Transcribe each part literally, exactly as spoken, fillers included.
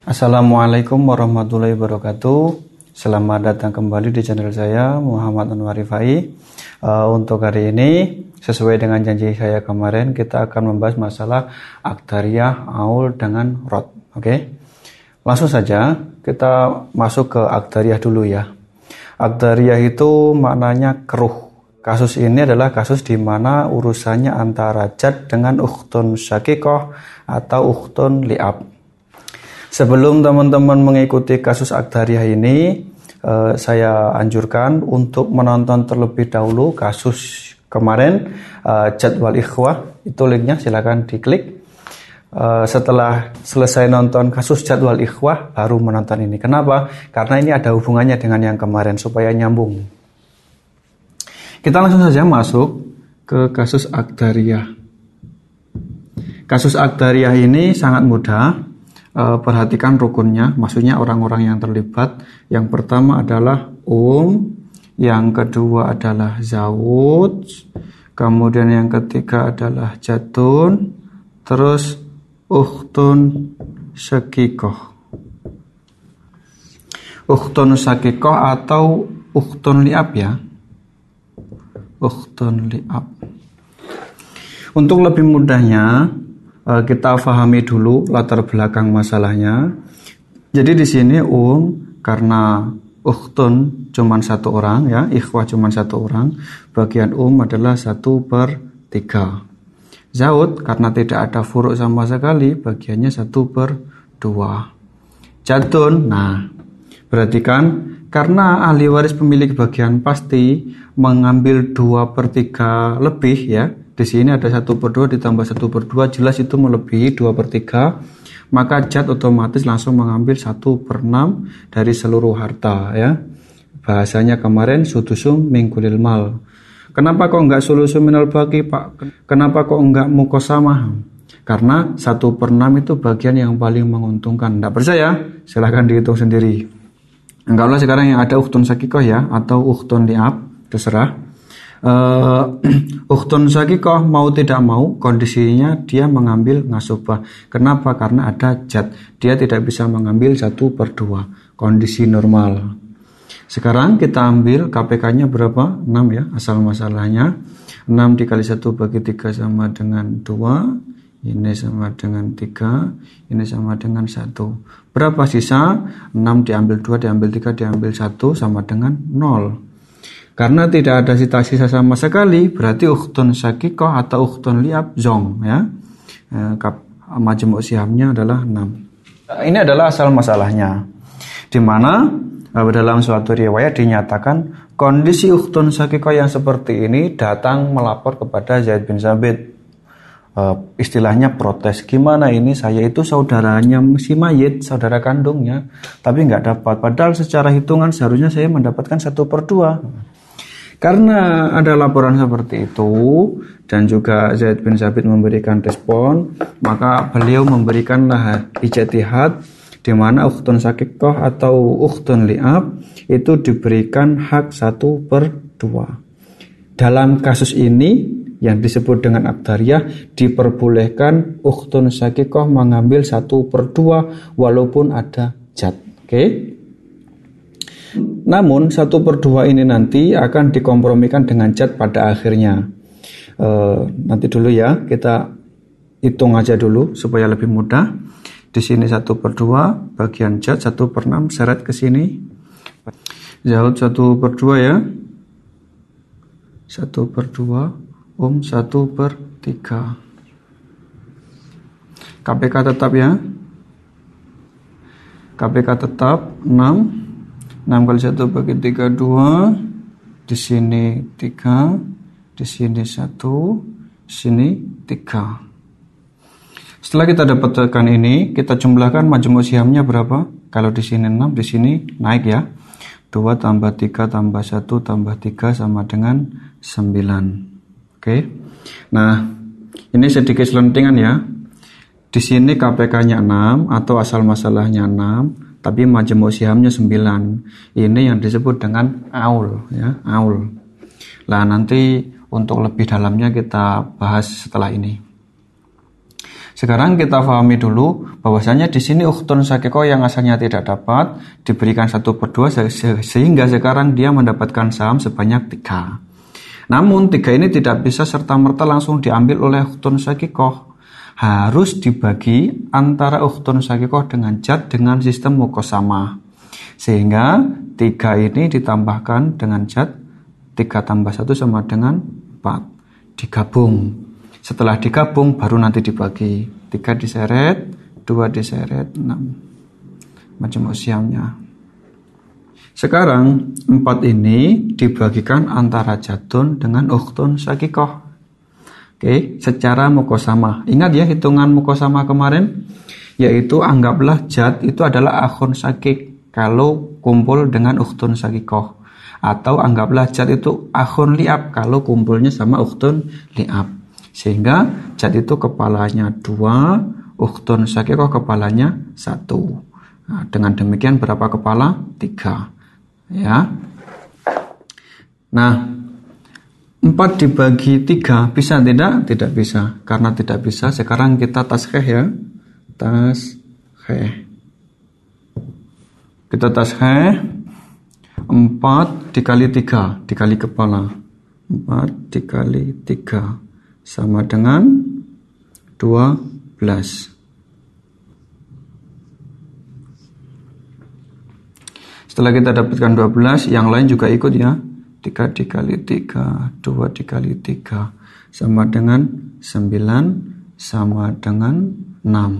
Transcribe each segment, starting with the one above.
Assalamualaikum warahmatullahi wabarakatuh. Selamat datang kembali di channel saya, Muhammad Anwar Rifai. uh, Untuk hari ini, sesuai dengan janji saya kemarin, kita akan membahas masalah akdariyah, aul, dengan rod. Oke, okay? Langsung saja kita masuk ke akdariyah dulu ya. Akdariyah itu maknanya keruh. Kasus ini adalah kasus di mana urusannya antara jad dengan ukhtun syakikoh atau ukhtun li'ab. Sebelum teman-teman mengikuti kasus akdariyah ini, eh, saya anjurkan untuk menonton terlebih dahulu kasus kemarin, eh, jadwal ikhwah, itu linknya silakan diklik. Eh, setelah selesai nonton kasus jadwal ikhwah, baru menonton ini. Kenapa? Karena ini ada hubungannya dengan yang kemarin, supaya nyambung. Kita langsung saja masuk ke kasus akdariyah. Kasus akdariyah ini sangat mudah. Uh, perhatikan rukunnya, maksudnya orang-orang yang terlibat. Yang pertama adalah um, yang kedua adalah zawud, kemudian yang ketiga adalah jatun, terus ukhtun syakikoh. Ukhtun syakikoh atau ukhtun li'ab ya. Ukhtun li'ab. Untuk lebih mudahnya, kita pahami dulu latar belakang masalahnya. Jadi di sini um karena ukhtun cuma satu orang ya, ikhwah cuma satu orang, bagian um adalah satu per tiga. Zaud karena tidak ada furuk sama sekali, bagiannya satu per dua. Jadun, nah perhatikan, karena ahli waris pemilik bagian pasti mengambil dua per tiga lebih ya. Di sini ada satu per dua ditambah satu per dua, jelas itu melebihi dua per tiga. Maka jad otomatis langsung mengambil satu per enam dari seluruh harta ya. Bahasanya kemarin sudusum min kulil mal. Kenapa kok enggak sulusum minal baqi, Pak? Kenapa kok enggak muqasamah? Karena satu per enam itu bagian yang paling menguntungkan. Enggak percaya? Silahkan dihitung sendiri. Anggaplah sekarang yang ada ukhtun syakikoh ya, atau ukhtun li'ab, terserah. Uh, ukhtun syakikoh mau tidak mau kondisinya dia mengambil ngasubah. Kenapa? Karena ada jad, dia tidak bisa mengambil satu per dua, kondisi normal. Sekarang kita ambil K P K nya berapa? enam ya, asal masalahnya enam dikali satu bagi tiga sama dengan dua, ini sama dengan tiga, ini sama dengan satu. Berapa sisa? enam diambil dua, diambil tiga, diambil satu, sama dengan nol. Karena tidak ada sisa-sisa sama sekali, berarti ukhtun syakikoh atau ukhtun li'ab zong ya. E, majmuk sihamnya adalah enam. Ini adalah asal masalahnya, di mana e, dalam suatu riwayat dinyatakan kondisi ukhtun syakikoh yang seperti ini datang melapor kepada Zaid bin Sabit. E, istilahnya protes, gimana ini saya itu saudaranya si mayit, saudara kandungnya, tapi nggak dapat. Padahal secara hitungan seharusnya saya mendapatkan satu per dua. Karena ada laporan seperti itu dan juga Zaid bin Sabit memberikan respon, maka beliau memberikanlah ijtihad di mana ukhtun syakikoh atau ukhtun li'ab itu diberikan hak satu per dua. Dalam kasus ini yang disebut dengan akdariyah, diperbolehkan ukhtun syakikoh mengambil satu per dua walaupun ada jad. Oke? Okay? Namun satu per dua ini nanti akan dikompromikan dengan jad pada akhirnya. E, nanti dulu ya, kita hitung aja dulu supaya lebih mudah. Di sini satu per dua, bagian jad satu per enam, seret ke sini. Zaud satu per dua ya. satu per dua, um satu per tiga. K P K tetap ya. K P K tetap enam. enam kali satu bagi tiga, dua. Di sini tiga, di sini satu, di sini tiga. Setelah kita dapatkan ini, kita jumlahkan majmuk sihamnya berapa? Kalau di sini enam, di sini naik ya. dua tambah tiga tambah satu tambah tiga sama dengan sembilan. Oke. Nah, ini sedikit selentingan ya. Di sini K P K-nya enam atau asal masalahnya enam. Tapi majmuk sihamnya sembilan. Ini yang disebut dengan aul ya, aul. Lah nanti untuk lebih dalamnya kita bahas setelah ini. Sekarang kita pahami dulu bahwasanya di sini ukhtun syakikoh yang asalnya tidak dapat diberikan satu per dua sehingga sekarang dia mendapatkan saham sebanyak tiga. Namun tiga ini tidak bisa serta-merta langsung diambil oleh ukhtun syakikoh. Harus dibagi antara ukhtun syakikoh dengan jad dengan sistem muqasamah. Sehingga tiga ini ditambahkan dengan jad, tiga tambah satu sama dengan empat. Digabung. Setelah digabung baru nanti dibagi. tiga diseret, dua diseret, enam. Majmu' sihamnya. Sekarang empat ini dibagikan antara jadun dengan ukhtun syakikoh. Oke, secara muqasamah. Ingat ya hitungan muqasamah kemarin, yaitu anggaplah jad itu adalah akhun syakik kalau kumpul dengan ukhtun syakikoh. Atau anggaplah jad itu akhun li'ab kalau kumpulnya sama ukhtun li'ab. Sehingga jad itu kepalanya dua, ukhtun syakikoh kepalanya satu. Nah, dengan demikian berapa kepala? Tiga. Ya. Nah, empat dibagi tiga bisa tidak? Tidak bisa. Karena tidak bisa, sekarang kita taskhih ya. Taskhih. Kita taskhih. Empat dikali tiga, dikali kepala. Empat dikali tiga. Sama dengan dua belas. Setelah kita dapatkan dua belas, yang lain juga ikut ya. tiga dikali tiga, dua dikali tiga. Sama dengan sembilan, sama dengan enam.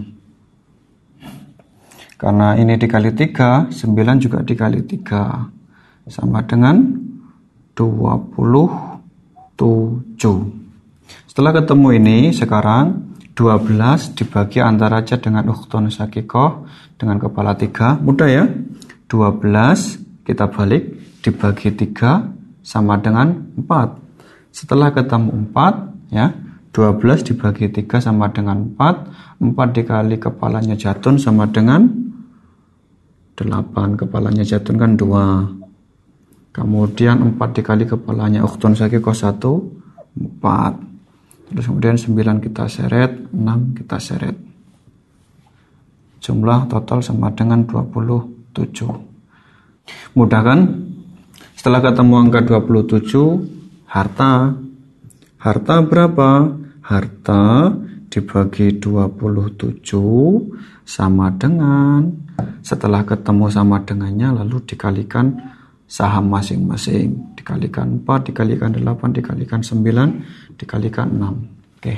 Karena ini dikali tiga, sembilan juga dikali tiga. Sama dengan dua puluh tujuh. Setelah ketemu ini, sekarang dua belas dibagi antara jad dengan ukhtun syakikoh dengan kepala tiga. Mudah ya? dua belas kita balik dibagi tiga sama dengan empat. Setelah ketemu empat, ya, dua belas dibagi tiga sama dengan empat. empat dikali kepalanya jadun sama dengan delapan. Kepalanya jadun kan dua. Kemudian empat dikali kepalanya ukhtun syakikoh satu, empat. Terus kemudian sembilan kita seret, enam kita seret. Jumlah total sama dengan dua puluh tujuh. Mudah kan? Setelah ketemu angka dua puluh tujuh, harta. Harta berapa? Harta dibagi dua puluh tujuh sama dengan, setelah ketemu sama dengannya lalu dikalikan saham masing-masing. Dikalikan empat, dikalikan delapan, dikalikan sembilan, dikalikan enam. Oke.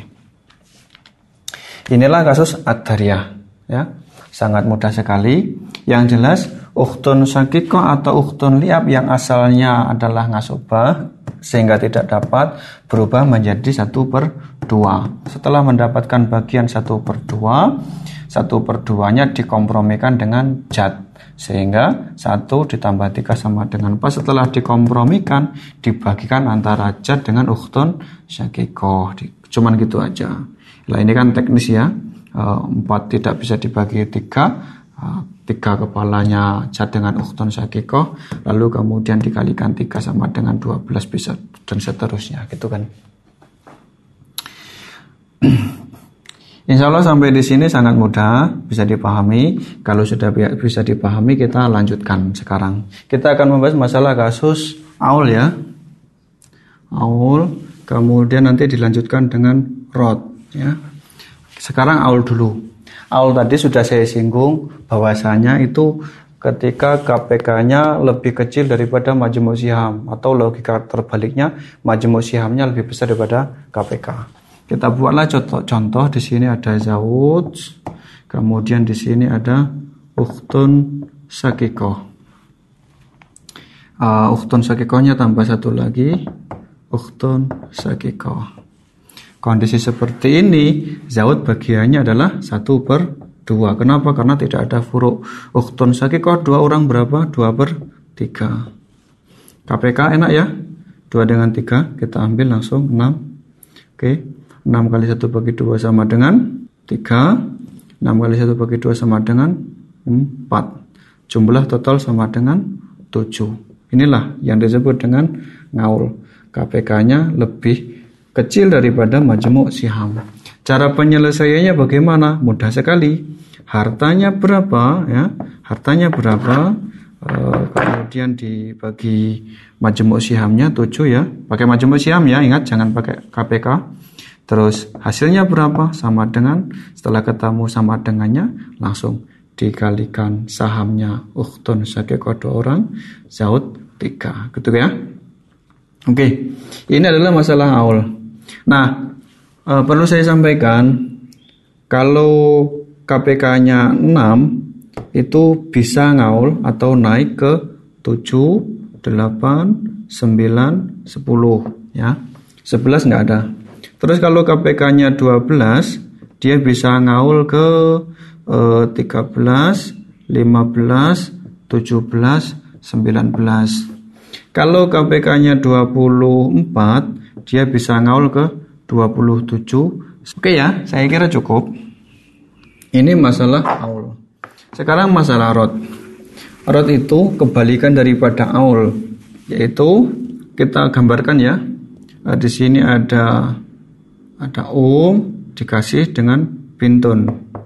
Inilah kasus ad-dariyah, ya. Sangat mudah sekali. Yang jelas ukhtun syakikoh atau ukhtun li'ab yang asalnya adalah ngasobah sehingga tidak dapat berubah menjadi satu per dua. Setelah mendapatkan bagian satu per dua, satu per duanya dikompromikan dengan jad. Sehingga satu ditambah tiga sama dengan empat. Setelah dikompromikan dibagikan antara jad dengan ukhtun syakikoh. Cuman gitu aja. Nah, ini kan teknis ya. empat tidak bisa dibagi tiga. Tiga kepalanya jad dengan ukhtun syakikoh. Lalu kemudian dikalikan tiga sama dengan dua belas bisa dan seterusnya. Gitu kan. Insya Allah sampai di sini sangat mudah, bisa dipahami. Kalau sudah bisa dipahami, kita lanjutkan sekarang. Kita akan membahas masalah kasus aul ya. Aul, kemudian nanti dilanjutkan dengan rod ya. Sekarang aul dulu. Aul tadi sudah saya singgung bahwasanya itu ketika K P K-nya lebih kecil daripada majmu' siham, atau logika terbaliknya majmu' sihamnya lebih besar daripada K P K. Kita buatlah contoh-contoh. Di sini ada zawuj, kemudian di sini ada ukhtun syakikoh. Uh, ukhtun syakikohnya tambah satu lagi, ukhtun syakikoh. Kondisi seperti ini, zawuj bagiannya adalah satu per dua. Kenapa? Karena tidak ada furuk. Ukhtun syakikoh dua orang berapa? dua per tiga. K P K enak ya? dua dengan tiga, kita ambil langsung enam. Oke. enam kali satu bagi dua sama dengan tiga. enam kali satu bagi dua sama dengan empat. Jumlah total sama dengan tujuh. Inilah yang disebut dengan ngaul. K P K-nya lebih kecil daripada majmu' siham. Cara penyelesaiannya bagaimana? Mudah sekali. Hartanya berapa ya? Hartanya berapa? E, kemudian dibagi majmuk sihamnya tujuh ya. Pakai majmuk siham ya, ingat jangan pakai K P K. Terus hasilnya berapa? Sama dengan, setelah ketemu sama dengannya langsung dikalikan sahamnya ukhtun syakikah dua orang, zaud tiga. Gitu ya. Oke. Ini adalah masalah aul. Nah, e, perlu saya sampaikan kalau K P K-nya enam itu bisa ngaul atau naik ke tujuh, delapan, sembilan, sepuluh ya. sebelas enggak ada. Terus kalau K P K-nya dua belas dia bisa ngaul ke eh, tiga belas, lima belas, tujuh belas, sembilan belas. Kalau K P K-nya dua puluh empat dia bisa ngaul ke dua puluh tujuh. Oke ya, saya kira cukup. Ini masalah aul. Sekarang masalah rod. Rod itu kebalikan daripada aul, yaitu kita gambarkan ya. Nah, di sini ada ada um dikasih dengan bintun.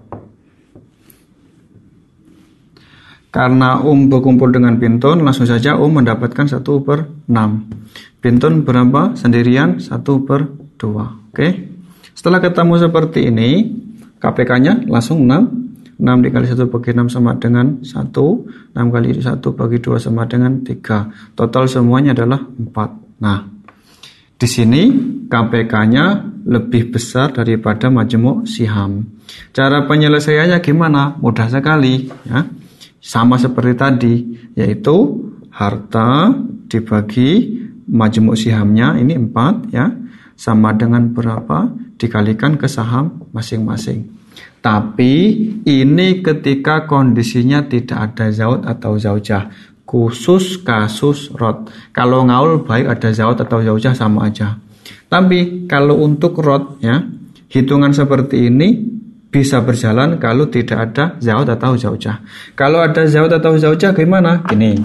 Karena um berkumpul dengan bintun, langsung saja um mendapatkan satu per enam. Bintun berapa? Sendirian satu per dua. Oke. Setelah ketemu seperti ini, K P K-nya langsung enam. enam dikali satu bagi enam sama dengan satu. enam kali satu bagi dua sama dengan tiga. Total semuanya adalah empat. Nah, di sini K P K-nya lebih besar daripada majmuk siham. Cara penyelesaiannya gimana? Mudah sekali ya. Sama seperti tadi, yaitu harta dibagi majmuk sihamnya ini empat ya, sama dengan berapa dikalikan ke saham masing-masing. Tapi ini ketika kondisinya tidak ada zaud atau zaujah, khusus kasus rod. Kalau ngaul baik ada zaud atau zaujah sama aja. Tapi kalau untuk rod ya, hitungan seperti ini bisa berjalan kalau tidak ada zaud atau zaujah. Kalau ada zaud atau zaujah gimana? Gini.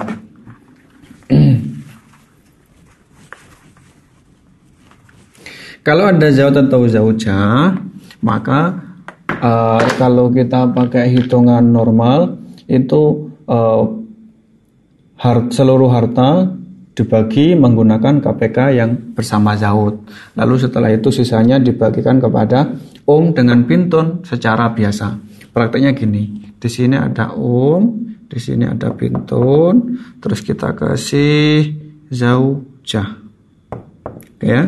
Kalau ada zaud atau zaujah, maka uh, kalau kita pakai hitungan normal itu uh, hart, seluruh harta dibagi menggunakan K P K yang bersama zaud. Lalu setelah itu sisanya dibagikan kepada um dengan bintun secara biasa. Prakteknya gini. Di sini ada um, di sini ada bintun, terus kita kasih zaujah. Oke ya.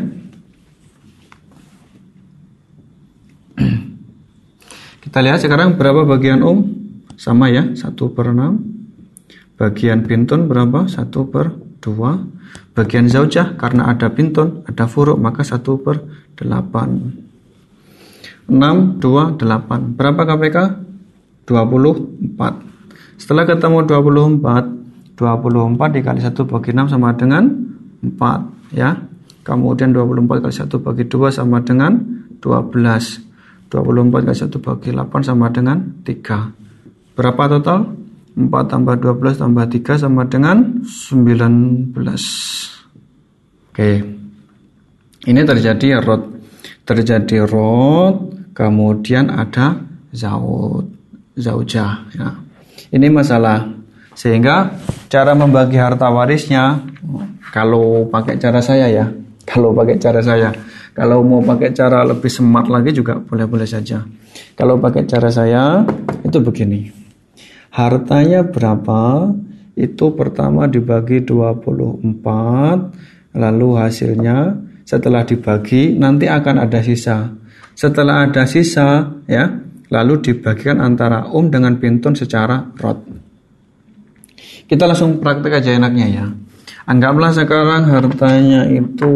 Kita lihat sekarang berapa bagian um? Sama ya, satu per enam. Bagian bintun berapa? satu per dua. Bagian zaujah karena ada bintun, ada furuk, maka satu per delapan. enam, dua, delapan. Berapa K P K? dua puluh empat. Setelah ketemu dua puluh empat, dua puluh empat dikali satu bagi enam sama dengan empat ya. Kemudian dua puluh empat kali satu bagi dua sama dengan dua belas. dua puluh empat kali satu bagi delapan sama dengan tiga. Berapa total? empat tambah dua belas tambah tiga sama dengan sembilan belas. Oke. Ini terjadi rod. Terjadi rod, kemudian ada zaud, zaujah ya. Ini masalah. Sehingga cara membagi harta warisnya kalau pakai cara saya ya, kalau pakai cara saya. Kalau mau pakai cara lebih smart lagi juga boleh-boleh saja. Kalau pakai cara saya itu begini. Hartanya berapa? Itu pertama dibagi dua puluh empat, lalu hasilnya setelah dibagi nanti akan ada sisa. Setelah ada sisa ya, lalu dibagikan antara um dengan bintun secara rod. Kita langsung praktek aja enaknya ya. Anggaplah sekarang hartanya itu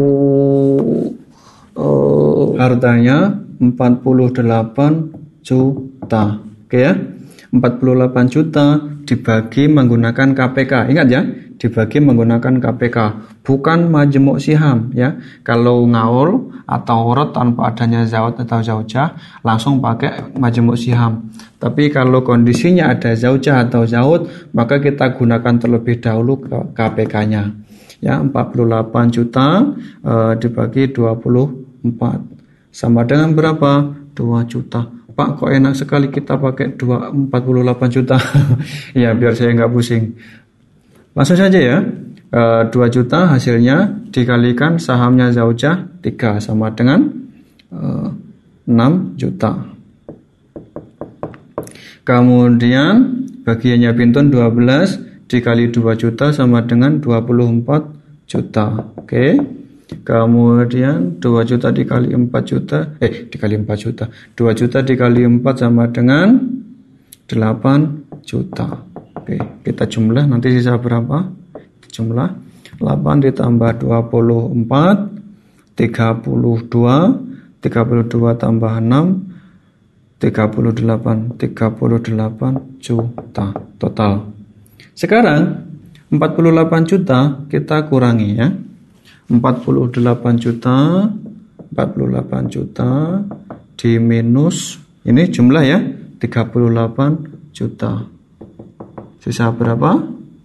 Uh, hartanya empat puluh delapan juta. Oke ya. empat puluh delapan juta dibagi menggunakan K P K. Ingat ya, dibagi menggunakan K P K, bukan majmuk siham ya. Kalau ngaul atau rod tanpa adanya zaud atau zaujah langsung pakai majmuk siham. Tapi kalau kondisinya ada zaujah atau zaud, maka kita gunakan terlebih dahulu ke K P K-nya. Ya, empat puluh delapan juta uh, dibagi dua puluh empat sama dengan berapa? dua juta. Pak, kok enak sekali kita pakai dua, empat puluh delapan juta. Ya, biar saya nggak pusing. Langsung saja ya. E, dua juta hasilnya dikalikan sahamnya zaujah tiga sama dengan e, enam juta. Kemudian bagiannya Bintun dua belas dikali dua juta sama dengan dua puluh empat juta. Oke. Kemudian dua juta dikali empat juta, eh dikali empat juta. dua juta dikali empat sama dengan delapan juta. Oke, kita jumlah nanti sisa berapa? Kita jumlah delapan ditambah dua puluh empat, tiga puluh dua, tiga puluh dua tambah enam, tiga puluh delapan, tiga puluh delapan juta total. Sekarang empat puluh delapan juta kita kurangi ya. empat puluh delapan juta, empat puluh delapan juta di minus, ini jumlah ya, tiga puluh delapan juta. Sisa berapa?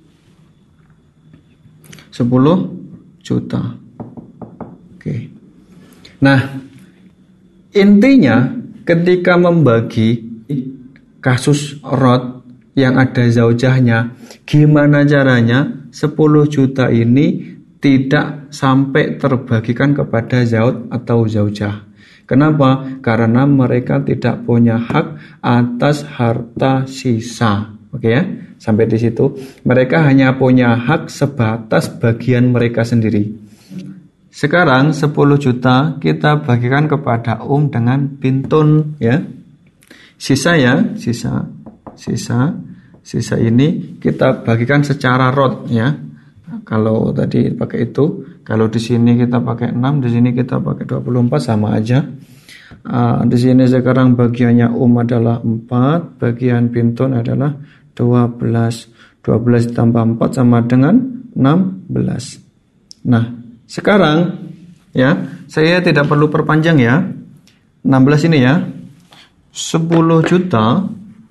sepuluh juta. Oke. Nah, intinya ketika membagi kasus rod yang ada zaujahnya, gimana caranya sepuluh juta ini tidak sampai terbagikan kepada zaud atau zaujah. Kenapa? Karena mereka tidak punya hak atas harta sisa. Oke ya, sampai di situ. Mereka hanya punya hak sebatas bagian mereka sendiri. Sekarang sepuluh juta kita bagikan kepada um dengan bintun ya. Sisa ya, sisa, sisa, sisa ini kita bagikan secara rod ya. Kalau tadi pakai itu, kalau di sini kita pakai enam, di sini kita pakai dua puluh empat sama aja. Uh, di sini sekarang bagiannya um adalah empat, bagian bintun adalah dua belas. dua belas ditambah empat sama dengan enam belas. Nah, sekarang ya, saya tidak perlu perpanjang ya. enam belas ini ya. sepuluh juta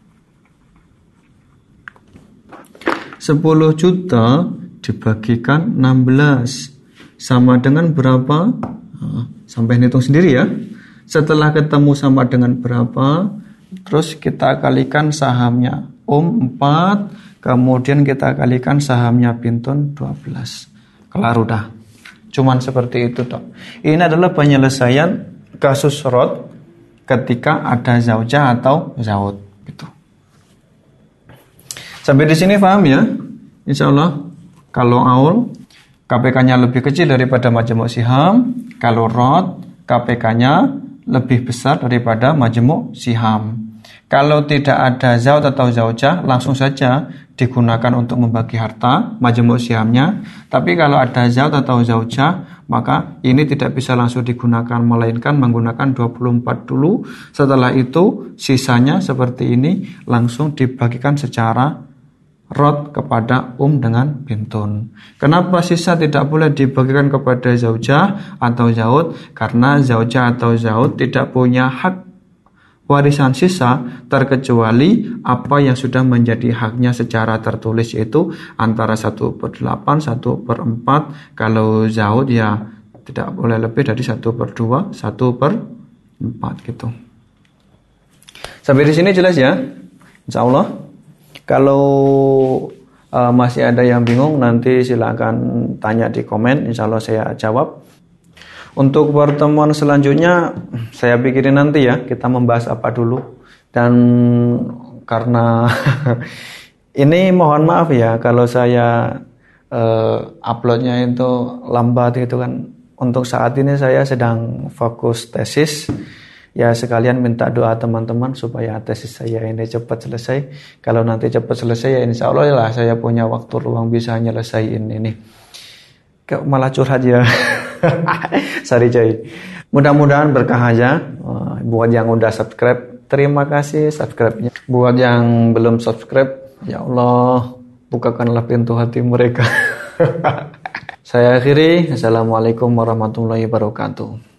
sepuluh juta dibagikan enam belas sama dengan berapa? Nah, sampai hitung sendiri ya. Setelah ketemu sama dengan berapa, terus kita kalikan sahamnya um empat, kemudian kita kalikan sahamnya bintun dua belas. Kelar udah. Cuman seperti itu toh. Ini adalah penyelesaian kasus rod ketika ada zaujah atau zaud gitu. Sampai di sini paham ya? Insyaallah. Kalau aul, K P K-nya lebih kecil daripada majemuk siham. Kalau rod, K P K-nya lebih besar daripada majemuk siham. Kalau tidak ada zaud atau zaujah, langsung saja digunakan untuk membagi harta majemuk sihamnya. Tapi kalau ada zaud atau zaujah, maka ini tidak bisa langsung digunakan, melainkan menggunakan dua puluh empat dulu. Setelah itu, sisanya seperti ini langsung dibagikan secara rod kepada um dengan bintun. Kenapa sisa tidak boleh dibagikan kepada zaujah atau zaud? Karena zaujah atau zaud tidak punya hak warisan sisa terkecuali apa yang sudah menjadi haknya secara tertulis, yaitu antara satu per delapan, satu per empat. Kalau zaud ya tidak boleh lebih dari satu per dua, satu per empat gitu. Sampai di sini jelas ya? Insya Allah. Kalau uh, masih ada yang bingung, nanti silakan tanya di komen, insya Allah saya jawab. Untuk pertemuan selanjutnya, saya pikirin nanti ya, kita membahas apa dulu. Dan karena ini mohon maaf ya, kalau saya uh, uploadnya itu lambat gitu kan. Untuk saat ini saya sedang fokus tesis. Ya sekalian minta doa teman-teman supaya tesis saya ini cepat selesai. Kalau nanti cepat selesai ya insya Allah lah saya punya waktu luang bisa nyelesain ini. Kok malah curhat ya. Sorry coy. Mudah-mudahan berkah aja. Buat yang udah subscribe, terima kasih subscribe-nya. Buat yang belum subscribe, ya Allah bukakanlah pintu hati mereka. Saya akhiri. Assalamualaikum warahmatullahi wabarakatuh.